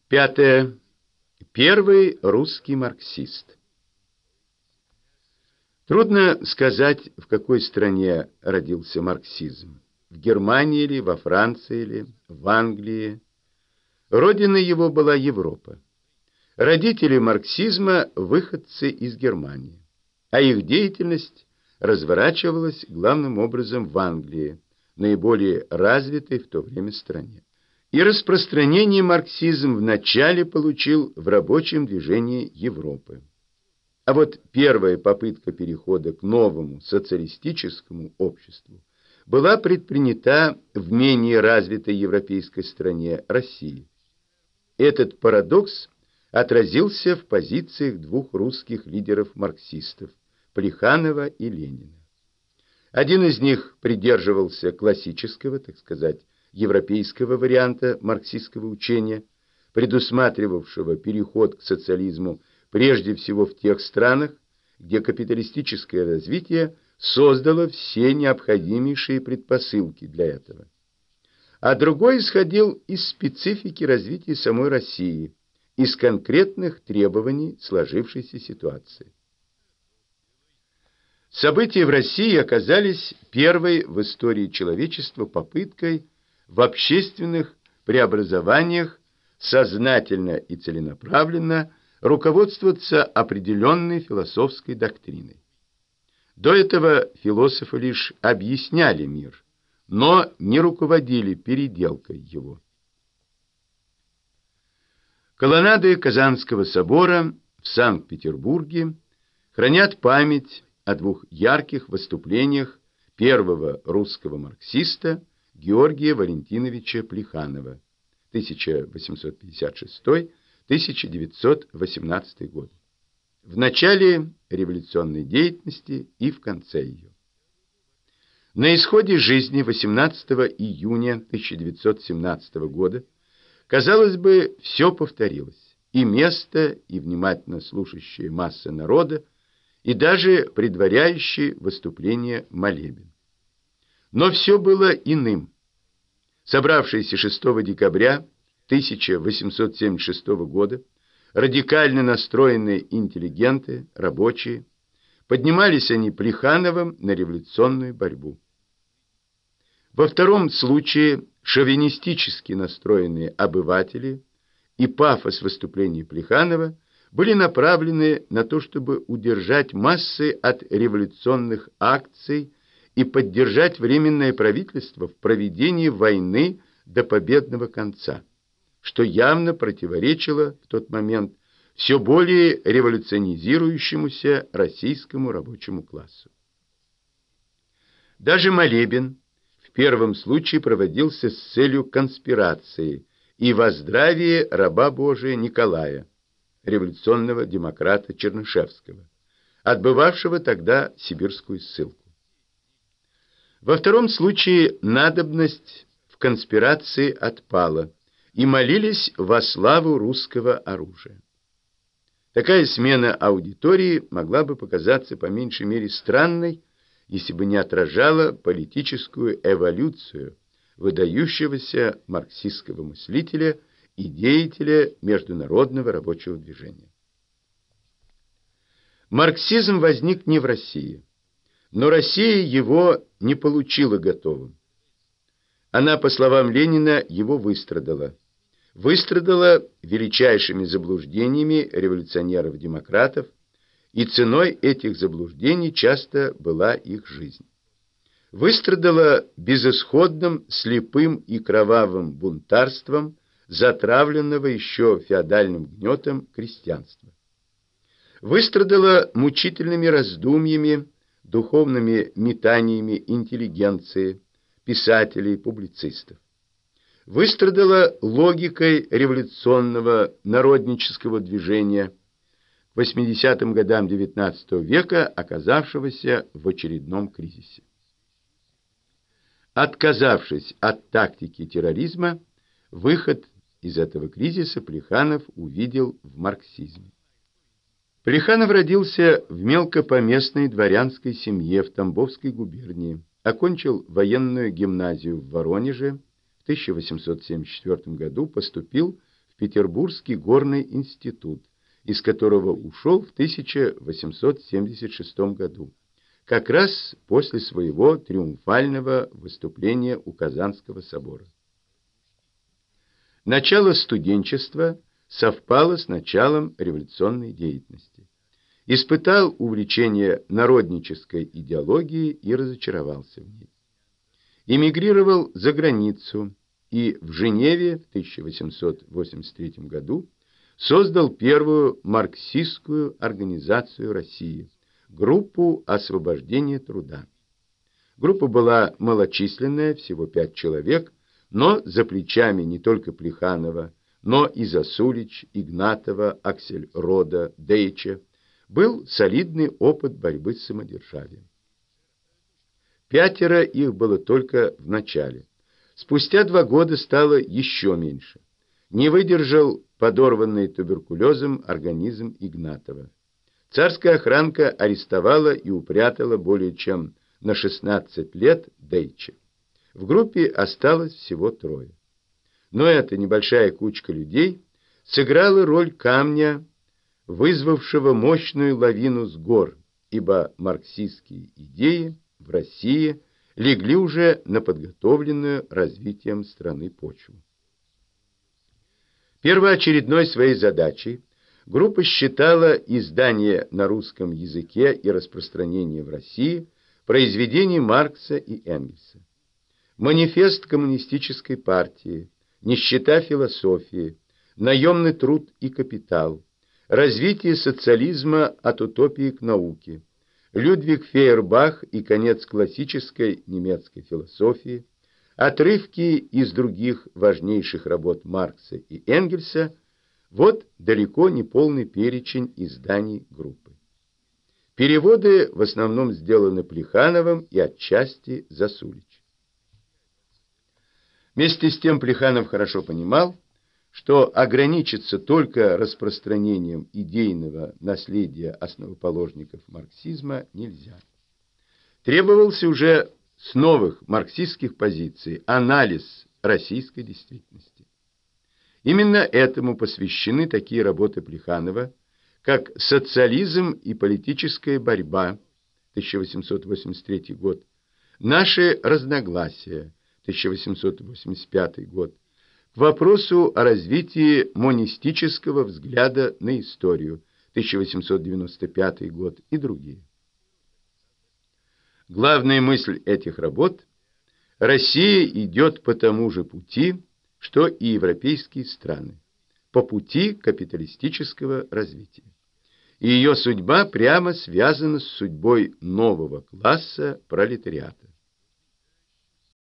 Пятое. Первый русский марксист. Трудно сказать, в какой стране родился марксизм. В Германии или во Франции или в Англии. Родиной его была Европа. Родители марксизма – выходцы из Германии, а их деятельность разворачивалась главным образом в Англии, наиболее развитой в то время стране. И распространение марксизм вначале получил в рабочем движении Европы. А вот первая попытка перехода к новому социалистическому обществу была предпринята в менее развитой европейской стране России. Этот парадокс отразился в позициях двух русских лидеров-марксистов – Плеханова и Ленина. Один из них придерживался классического, так сказать, европейского варианта марксистского учения, предусматривавшего переход к социализму прежде всего в тех странах, где капиталистическое развитие создало все необходимейшие предпосылки для этого. А другой исходил из специфики развития самой России, из конкретных требований сложившейся ситуации. События в России оказались первой в истории человечества попыткой в общественных преобразованиях сознательно и целенаправленно руководствоваться определенной философской доктриной. До этого философы лишь объясняли мир, но не руководили переделкой его. Колоннады Казанского собора в Санкт-Петербурге хранят память о двух ярких выступлениях первого русского марксиста Георгия Валентиновича Плеханова 1856-1918 год, в начале революционной деятельности и в конце ее. На исходе жизни 18 июня 1917 года, казалось бы, все повторилось, и место, и внимательно слушающая масса народа, и даже предваряющий выступление молебен. Но все было иным. Собравшиеся 6 декабря 1876 года радикально настроенные интеллигенты, рабочие, поднимались они Плехановым на революционную борьбу. Во втором случае шовинистически настроенные обыватели и пафос выступлений Плеханова были направлены на то, чтобы удержать массы от революционных акций и поддержать Временное правительство в проведении войны до победного конца, что явно противоречило в тот момент все более революционизирующемуся российскому рабочему классу. Даже молебен в первом случае проводился с целью конспирации и во здравие раба Божия Николая, революционного демократа Чернышевского, отбывавшего тогда сибирскую ссылку. Во втором случае надобность в конспирации отпала, и молились во славу русского оружия. Такая смена аудитории могла бы показаться по меньшей мере странной, если бы не отражала политическую эволюцию выдающегося марксистского мыслителя и деятеля международного рабочего движения. Марксизм возник не в России, но Россия его не получила готовым. Она, по словам Ленина, его выстрадала. Выстрадала величайшими заблуждениями революционеров-демократов, и ценой этих заблуждений часто была их жизнь. Выстрадала безысходным, слепым и кровавым бунтарством, затравленного еще феодальным гнетом крестьянства. Выстрадала мучительными раздумьями, духовными метаниями интеллигенции, писателей, публицистов. Выстрадала логикой революционного народнического движения к 80-м годам XIX века, оказавшегося в очередном кризисе. Отказавшись от тактики терроризма, выход из этого кризиса Плеханов увидел в марксизме. Плеханов родился в мелкопоместной дворянской семье в Тамбовской губернии, окончил военную гимназию в Воронеже, в 1874 году поступил в Петербургский горный институт, из которого ушел в 1876 году, как раз после своего триумфального выступления у Казанского собора. Начало студенчества совпало с началом революционной деятельности. Испытал увлечение народнической идеологией и разочаровался в ней. Эмигрировал за границу и в Женеве в 1883 году создал первую марксистскую организацию России – группу освобождения труда. Группа была малочисленная, всего 5 человек, но за плечами не только Плеханова, но и Засулич, Игнатова, Аксельрода, Дейча был солидный опыт борьбы с самодержавием. 5 их было только в начале. Спустя 2 года стало еще меньше. Не выдержал подорванный туберкулезом организм Игнатова. Царская охранка арестовала и упрятала более чем на 16 лет Дейча. В группе осталось всего 3. Но эта небольшая кучка людей сыграла роль камня, вызвавшего мощную лавину с гор, ибо марксистские идеи в России легли уже на подготовленную развитием страны почву. Первоочередной своей задачей группа считала издание на русском языке и распространение в России произведений Маркса и Энгельса. Манифест коммунистической партии, нищета философии, наемный труд и капитал, развитие социализма от утопии к науке, Людвиг Фейербах и конец классической немецкой философии, отрывки из других важнейших работ Маркса и Энгельса – вот далеко не полный перечень изданий группы. Переводы в основном сделаны Плехановым и отчасти Засулич. Вместе с тем Плеханов хорошо понимал, что ограничиться только распространением идейного наследия основоположников марксизма нельзя. Требовался уже с новых марксистских позиций анализ российской действительности. Именно этому посвящены такие работы Плеханова, как «Социализм и политическая борьба» 1883 год, «Наши разногласия» 1885 год, к вопросу о развитии монистического взгляда на историю 1895 год и другие. Главная мысль этих работ – Россия идет по тому же пути, что и европейские страны, по пути капиталистического развития. И ее судьба прямо связана с судьбой нового класса пролетариата.